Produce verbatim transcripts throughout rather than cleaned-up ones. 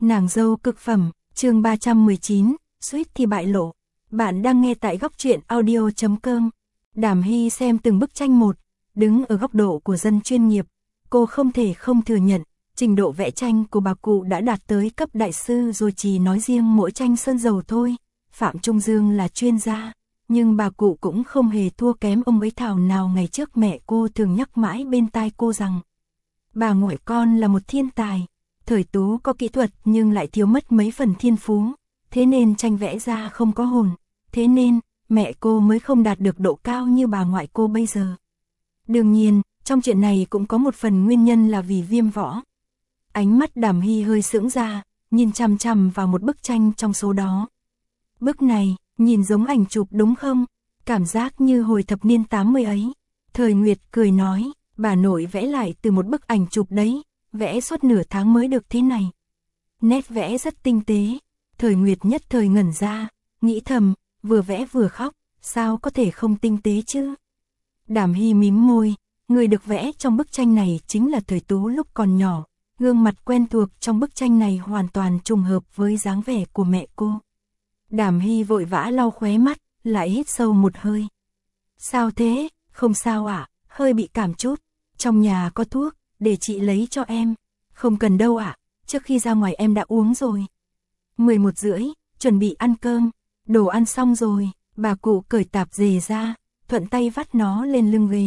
Nàng dâu cực phẩm, chương ba trăm mười chín, suýt thì bại lộ. Bạn đang nghe tại góc truyện audio chấm com. Đàm Hy xem từng bức tranh một, đứng ở góc độ của dân chuyên nghiệp. Cô không thể không thừa nhận, trình độ vẽ tranh của bà cụ đã đạt tới cấp đại sư rồi, chỉ nói riêng mỗi tranh sơn dầu thôi. Phạm Trung Dương là chuyên gia, nhưng bà cụ cũng không hề thua kém ông ấy. Thảo nào ngày trước mẹ cô thường nhắc mãi bên tai cô rằng bà ngoại con là một thiên tài. Thời Tú có kỹ thuật nhưng lại thiếu mất mấy phần thiên phú, thế nên tranh vẽ ra không có hồn, thế nên mẹ cô mới không đạt được độ cao như bà ngoại cô bây giờ. Đương nhiên, trong chuyện này cũng có một phần nguyên nhân là vì Viêm Võ. Ánh mắt Đàm Hy hơi sững ra, nhìn chằm chằm vào một bức tranh trong số đó. Bức này, nhìn giống ảnh chụp đúng không? Cảm giác như hồi thập niên tám mươi ấy. Thời Nguyệt cười nói, bà nội vẽ lại từ một bức ảnh chụp đấy, vẽ suốt nửa tháng mới được thế này. Nét vẽ rất tinh tế. Thời Nguyệt nhất thời ngẩn ra, nghĩ thầm, vừa vẽ vừa khóc, sao có thể không tinh tế chứ? Đàm Hy mím môi, người được vẽ trong bức tranh này chính là Thời Tú lúc còn nhỏ. Gương mặt quen thuộc trong bức tranh này hoàn toàn trùng hợp với dáng vẻ của mẹ cô. Đàm Hy vội vã lau khóe mắt, lại hít sâu một hơi. Sao thế? Không sao ạ, à? Hơi bị cảm chút. Trong nhà có thuốc, để chị lấy cho em. Không cần đâu ạ, à? Trước khi ra ngoài em đã uống rồi. mười một rưỡi, chuẩn bị ăn cơm. Đồ ăn xong rồi, bà cụ cởi tạp dề ra, thuận tay vắt nó lên lưng ghế.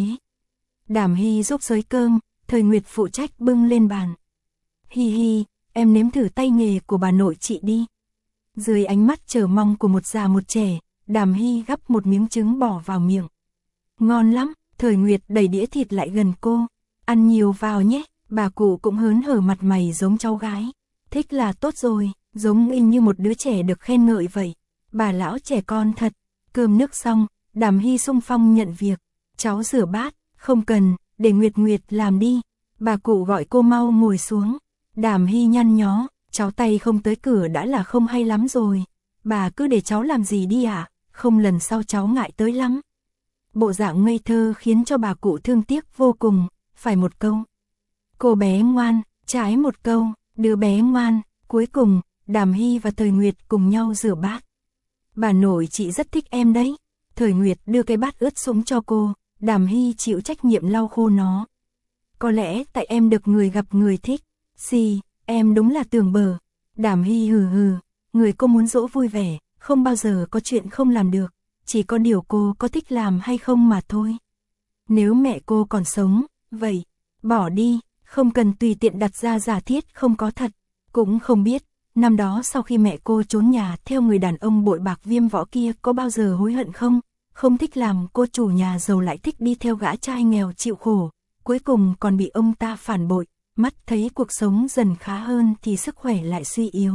Đàm Hy giúp xới cơm, Thời Nguyệt phụ trách bưng lên bàn. Hi hi, em nếm thử tay nghề của bà nội chị đi. Dưới ánh mắt chờ mong của một già một trẻ, Đàm Hy gắp một miếng trứng bỏ vào miệng. Ngon lắm, Thời Nguyệt đẩy đĩa thịt lại gần cô. Ăn nhiều vào nhé, bà cụ cũng hớn hở, mặt mày giống cháu gái. Thích là tốt rồi, giống y như một đứa trẻ được khen ngợi vậy. Bà lão trẻ con thật. Cơm nước xong, Đàm Hy xung phong nhận việc. Cháu rửa bát, không cần, để Nguyệt Nguyệt làm đi. Bà cụ gọi cô mau ngồi xuống. Đàm Hy nhăn nhó, cháu tay không tới cửa đã là không hay lắm rồi. Bà cứ để cháu làm gì đi ạ, à? Không lần sau cháu ngại tới lắm. Bộ dạng ngây thơ khiến cho bà cụ thương tiếc vô cùng. Phải một câu, cô bé ngoan, trái một câu, đứa bé ngoan. Cuối cùng, Đàm Hy và Thời Nguyệt cùng nhau rửa bát. Bà nội chị rất thích em đấy. Thời Nguyệt đưa cái bát ướt sũng cho cô, Đàm Hy chịu trách nhiệm lau khô nó. Có lẽ tại em được người gặp người thích. Xì, em đúng là tưởng bờ. Đàm Hy hừ hừ, người cô muốn dỗ vui vẻ, không bao giờ có chuyện không làm được, chỉ có điều cô có thích làm hay không mà thôi. Nếu mẹ cô còn sống, vậy, bỏ đi, không cần tùy tiện đặt ra giả thiết không có thật. Cũng không biết, năm đó sau khi mẹ cô trốn nhà theo người đàn ông bội bạc Viêm Võ kia có bao giờ hối hận không? Không thích làm cô chủ nhà giàu lại thích đi theo gã trai nghèo chịu khổ, cuối cùng còn bị ông ta phản bội. Mắt thấy cuộc sống dần khá hơn thì sức khỏe lại suy yếu.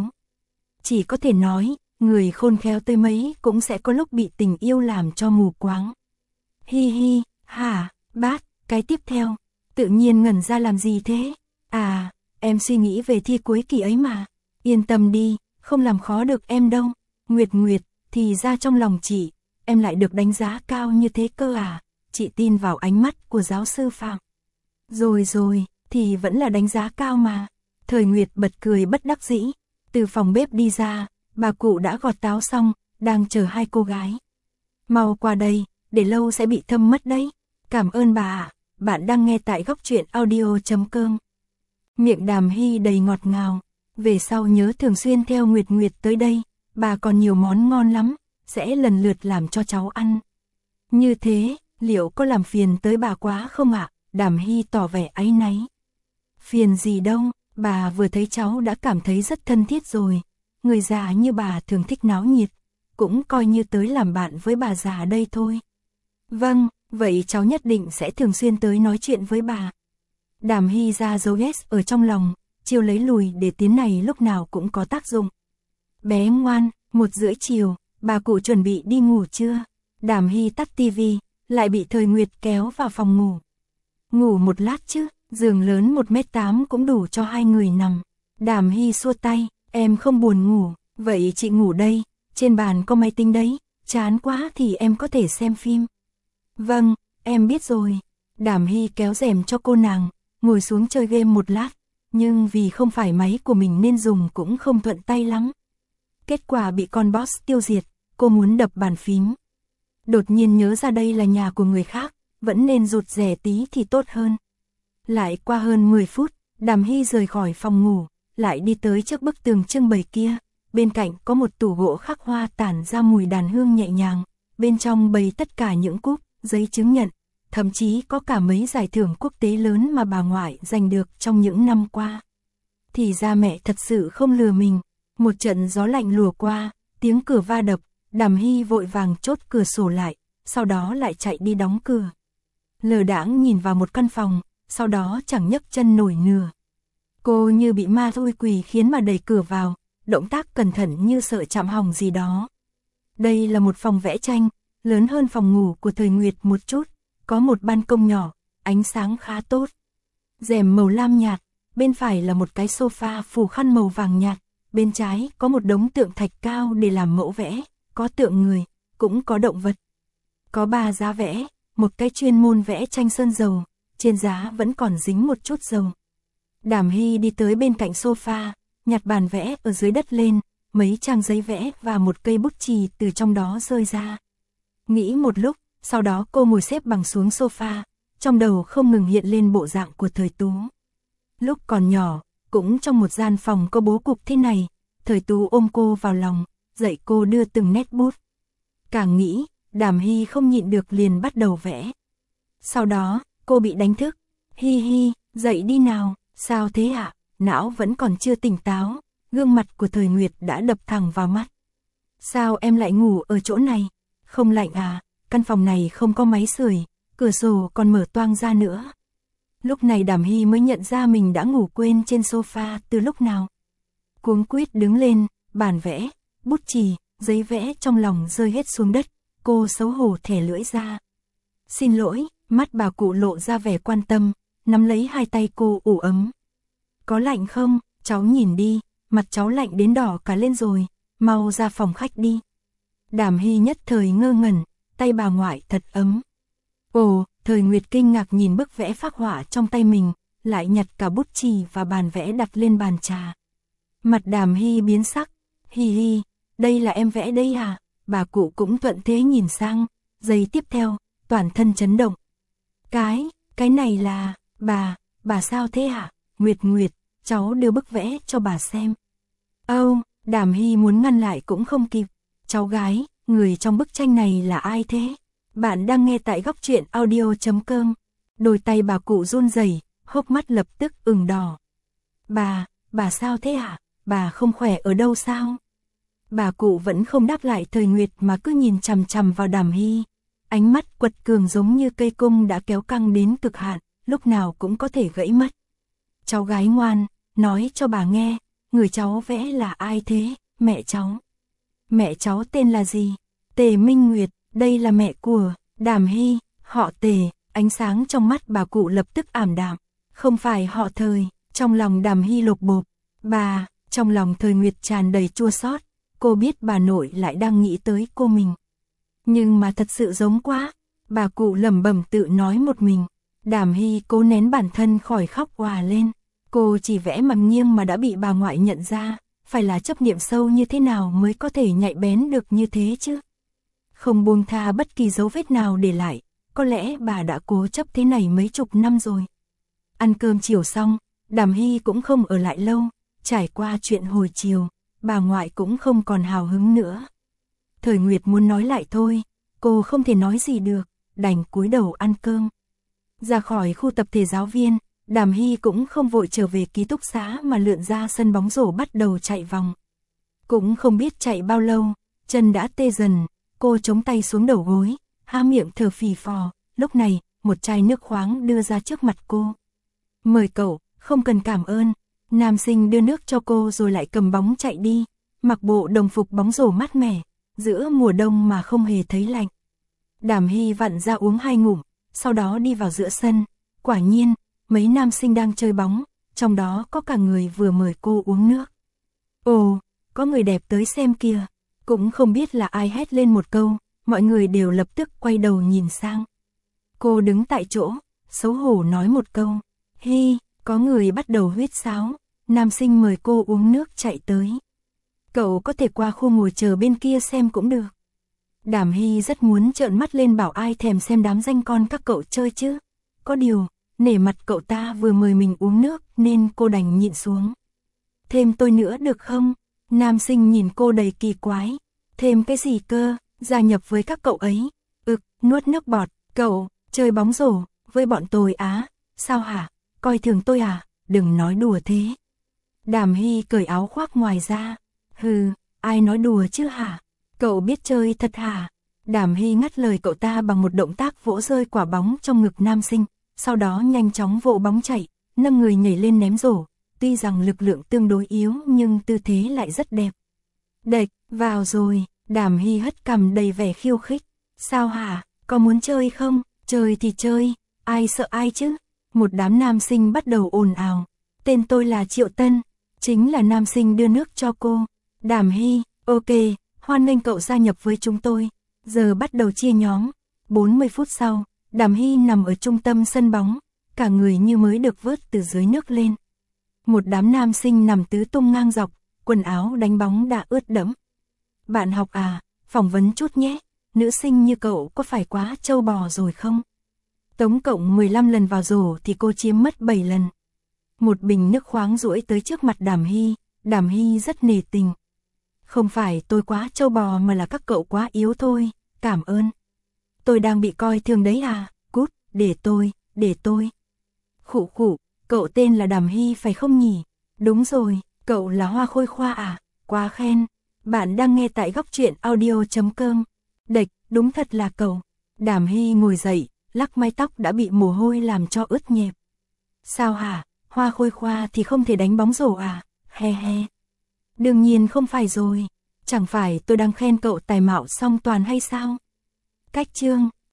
Chỉ có thể nói, người khôn khéo tới mấy cũng sẽ có lúc bị tình yêu làm cho mù quáng. Hi hi, hả, bác, cái tiếp theo, tự nhiên ngẩn ra làm gì thế? À, em suy nghĩ về thi cuối kỳ ấy mà. Yên tâm đi, không làm khó được em đâu. Nguyệt Nguyệt, thì ra trong lòng chị, em lại được đánh giá cao như thế cơ à? Chị tin vào ánh mắt của giáo sư Phạm. Rồi rồi. Thì vẫn là đánh giá cao mà. Thời Nguyệt bật cười bất đắc dĩ. Từ phòng bếp đi ra, bà cụ đã gọt táo xong, đang chờ hai cô gái. Mau qua đây, để lâu sẽ bị thâm mất đấy. Cảm ơn bà ạ, bạn đang nghe tại góc truyện audio chấm com. Miệng Đàm Hy đầy ngọt ngào. Về sau nhớ thường xuyên theo Nguyệt Nguyệt tới đây, bà còn nhiều món ngon lắm, sẽ lần lượt làm cho cháu ăn. Như thế, liệu có làm phiền tới bà quá không ạ? Đàm Hy tỏ vẻ áy náy. Phiền gì đâu, bà vừa thấy cháu đã cảm thấy rất thân thiết rồi. Người già như bà thường thích náo nhiệt, cũng coi như tới làm bạn với bà già đây thôi. Vâng, vậy cháu nhất định sẽ thường xuyên tới nói chuyện với bà. Đàm Hy ra dấu yes ở trong lòng, chiều lấy lùi để tiếng này lúc nào cũng có tác dụng. Bé ngoan, một rưỡi chiều, bà cụ chuẩn bị đi ngủ chưa? Đàm Hy tắt tivi, lại bị Thời Nguyệt kéo vào phòng ngủ. Ngủ một lát chứ, giường lớn một mét tám cũng đủ cho hai người nằm. Đàm Hy xua tay, em không buồn ngủ, vậy chị ngủ đây, trên bàn có máy tính đấy, chán quá thì em có thể xem phim. Vâng, em biết rồi. Đàm Hy kéo rèm cho cô nàng, ngồi xuống chơi game một lát. nhưng vì không phải máy của mình nên dùng cũng không thuận tay lắm. Kết quả bị con boss tiêu diệt, cô muốn đập bàn phím. Đột nhiên nhớ ra đây là nhà của người khác, vẫn nên rụt rè tí thì tốt hơn. Lại qua hơn mười phút, Đàm Hy rời khỏi phòng ngủ, lại đi tới trước bức tường trưng bày kia. Bên cạnh có một tủ gỗ khắc hoa tản ra mùi đàn hương nhẹ nhàng, bên trong bày tất cả những cúp, giấy chứng nhận, thậm chí có cả mấy giải thưởng quốc tế lớn mà bà ngoại giành được trong những năm qua. Thì ra mẹ thật sự không lừa mình. Một trận gió lạnh lùa qua, tiếng cửa va đập, Đàm Hy vội vàng chốt cửa sổ lại, sau đó lại chạy đi đóng cửa. Lờ đãng nhìn vào một căn phòng, sau đó chẳng nhấc chân nổi nửa. Cô như bị ma thôi quỳ khiến mà đẩy cửa vào, động tác cẩn thận như sợ chạm hỏng gì đó. Đây là một phòng vẽ tranh, lớn hơn phòng ngủ của Thời Nguyệt một chút, có một ban công nhỏ, ánh sáng khá tốt. Rèm màu lam nhạt, bên phải là một cái sofa phủ khăn màu vàng nhạt, bên trái có một đống tượng thạch cao để làm mẫu vẽ, có tượng người, cũng có động vật. Có ba giá vẽ, một cái chuyên môn vẽ tranh sơn dầu, trên giá vẫn còn dính một chút dầu. Đàm Hy đi tới bên cạnh sofa, nhặt bàn vẽ ở dưới đất lên, mấy trang giấy vẽ và một cây bút chì từ trong đó rơi ra. Nghĩ một lúc, sau đó cô ngồi xếp bằng xuống sofa, trong đầu không ngừng hiện lên bộ dạng của Thời Tú. Lúc còn nhỏ, cũng trong một gian phòng có bố cục thế này, Thời Tú ôm cô vào lòng, dạy cô đưa từng nét bút. Càng nghĩ, Đàm Hy không nhịn được liền bắt đầu vẽ. Sau đó, cô bị đánh thức. Hi hi, dậy đi nào, sao thế ạ? Não vẫn còn chưa tỉnh táo, gương mặt của Thời Nguyệt đã đập thẳng vào mắt. Sao em lại ngủ ở chỗ này? Không lạnh à? Căn phòng này không có máy sưởi, cửa sổ còn mở toang ra nữa. Lúc này Đàm Hy mới nhận ra mình đã ngủ quên trên sofa từ lúc nào. Cuống quýt đứng lên, bàn vẽ, bút chì, giấy vẽ trong lòng rơi hết xuống đất, cô xấu hổ thẻ lưỡi ra. Xin lỗi, mắt bà cụ lộ ra vẻ quan tâm, nắm lấy hai tay cô ủ ấm. Có lạnh không? Cháu nhìn đi, mặt cháu lạnh đến đỏ cả lên rồi, mau ra phòng khách đi. Đàm Hy nhất thời ngơ ngẩn, tay bà ngoại thật ấm. Ồ, Thời Nguyệt kinh ngạc nhìn bức vẽ phác họa trong tay mình, lại nhặt cả bút chì và bàn vẽ đặt lên bàn trà. Mặt Đàm Hy biến sắc, hi hi, đây là em vẽ đây à? Bà cụ cũng thuận thế nhìn sang, giây tiếp theo, toàn thân chấn động. Cái, cái này là, bà, bà sao thế hả? Nguyệt Nguyệt, cháu đưa bức vẽ cho bà xem. Âu, Đàm Hy muốn ngăn lại cũng không kịp. Cháu gái, người trong bức tranh này là ai thế? Bạn đang nghe tại góc truyện audio chấm com. Đôi tay bà cụ run rẩy, hốc mắt lập tức ửng đỏ. Bà, bà sao thế hả? Bà không khỏe ở đâu sao? Bà cụ vẫn không đáp lại Thời Nguyệt mà cứ nhìn chằm chằm vào Đàm Hy. Ánh mắt quật cường giống như cây cung đã kéo căng đến cực hạn, lúc nào cũng có thể gãy mất. Cháu gái ngoan, nói cho bà nghe, người cháu vẽ là ai thế? Mẹ cháu. Mẹ cháu tên là gì? Tề Minh Nguyệt, đây là mẹ của Đàm Hy, họ Tề. Ánh sáng trong mắt bà cụ lập tức ảm đạm, không phải họ Thời. Trong lòng Đàm Hy lột bột. Bà, trong lòng Thời Nguyệt tràn đầy chua xót. Cô biết bà nội lại đang nghĩ tới cô mình. Nhưng mà thật sự giống quá. Bà cụ lẩm bẩm tự nói một mình. Đàm Hy cố nén bản thân khỏi khóc òa lên. Cô chỉ vẽ mặt nghiêng mà đã bị bà ngoại nhận ra. Phải là chấp niệm sâu như thế nào mới có thể nhạy bén được như thế chứ? Không buông tha bất kỳ dấu vết nào để lại. Có lẽ bà đã cố chấp thế này mấy chục năm rồi. Ăn cơm chiều xong, Đàm Hy cũng không ở lại lâu. Trải qua chuyện hồi chiều, bà ngoại cũng không còn hào hứng nữa. Thời Nguyệt muốn nói lại thôi, cô không thể nói gì được, đành cúi đầu ăn cơm. Ra khỏi khu tập thể giáo viên, Đàm Hy cũng không vội trở về ký túc xá mà lượn ra sân bóng rổ bắt đầu chạy vòng. Cũng không biết chạy bao lâu, chân đã tê dần, cô chống tay xuống đầu gối, há miệng thở phì phò. Lúc này, một chai nước khoáng đưa ra trước mặt cô. Mời cậu, không cần cảm ơn. Nam sinh đưa nước cho cô rồi lại cầm bóng chạy đi, mặc bộ đồng phục bóng rổ mát mẻ, giữa mùa đông mà không hề thấy lạnh. Đàm Hy vặn ra uống hai ngụm, sau đó đi vào giữa sân. Quả nhiên, mấy nam sinh đang chơi bóng, trong đó có cả người vừa mời cô uống nước. Ồ, có người đẹp tới xem kìa. Cũng không biết là ai hét lên một câu, mọi người đều lập tức quay đầu nhìn sang. Cô đứng tại chỗ, xấu hổ nói một câu. Hi, Có người bắt đầu huýt sáo, nam sinh mời cô uống nước chạy tới. Cậu có thể qua khu ngồi chờ bên kia xem cũng được. Đàm Hy rất muốn trợn mắt lên bảo ai thèm xem đám danh con các cậu chơi chứ. Có điều, nể mặt cậu ta vừa mời mình uống nước nên cô đành nhịn xuống. Thêm tôi nữa được không? Nam sinh nhìn cô đầy kỳ quái. Thêm cái gì cơ? Gia nhập với các cậu ấy. Ực, nuốt nước bọt. Cậu, chơi bóng rổ, với bọn tôi á? Sao hả? Coi thường tôi à? Đừng nói đùa thế. Đàm Hy cởi áo khoác ngoài ra. Hừ, ai nói đùa chứ hả? Cậu biết chơi thật hả? Đàm Hy ngắt lời cậu ta bằng một động tác vỗ rơi quả bóng trong ngực nam sinh, sau đó nhanh chóng vỗ bóng chạy, nâng người nhảy lên ném rổ. Tuy rằng lực lượng tương đối yếu nhưng tư thế lại rất đẹp. Đệch, vào rồi. Đàm Hy hất cằm đầy vẻ khiêu khích. Sao hả? Có muốn chơi không? Chơi thì chơi, ai sợ ai chứ? Một đám nam sinh bắt đầu ồn ào. Tên tôi là Triệu Tân, chính là nam sinh đưa nước cho cô. Đàm Hy, ok, hoan nghênh cậu gia nhập với chúng tôi. Giờ bắt đầu chia nhóm. bốn mươi phút sau, Đàm Hy nằm ở trung tâm sân bóng, cả người như mới được vớt từ dưới nước lên. Một đám nam sinh nằm tứ tung ngang dọc, quần áo đánh bóng đã ướt đẫm. Bạn học à, phỏng vấn chút nhé, nữ sinh như cậu có phải quá trâu bò rồi không? Tổng cộng mười lăm lần vào rổ thì cô chiếm mất bảy lần. Một bình nước khoáng duỗi tới trước mặt Đàm Hy, Đàm Hy rất nể tình. Không phải tôi quá trâu bò mà là các cậu quá yếu thôi, cảm ơn. Tôi đang bị coi thường đấy à, cút, để tôi, để tôi. Khụ khụ, cậu tên là Đàm Hy phải không nhỉ? Đúng rồi, cậu là Hoa Khôi Khoa à, quá khen. Bạn đang nghe tại góc truyện audio chấm com. Đệch, đúng thật là cậu. Đàm Hy ngồi dậy, lắc mái tóc đã bị mồ hôi làm cho ướt nhẹp. Sao hả, Hoa Khôi Khoa thì không thể đánh bóng rổ à, he he. Đương nhiên không phải rồi, chẳng phải tôi đang khen cậu tài mạo song toàn hay sao? Cách chương.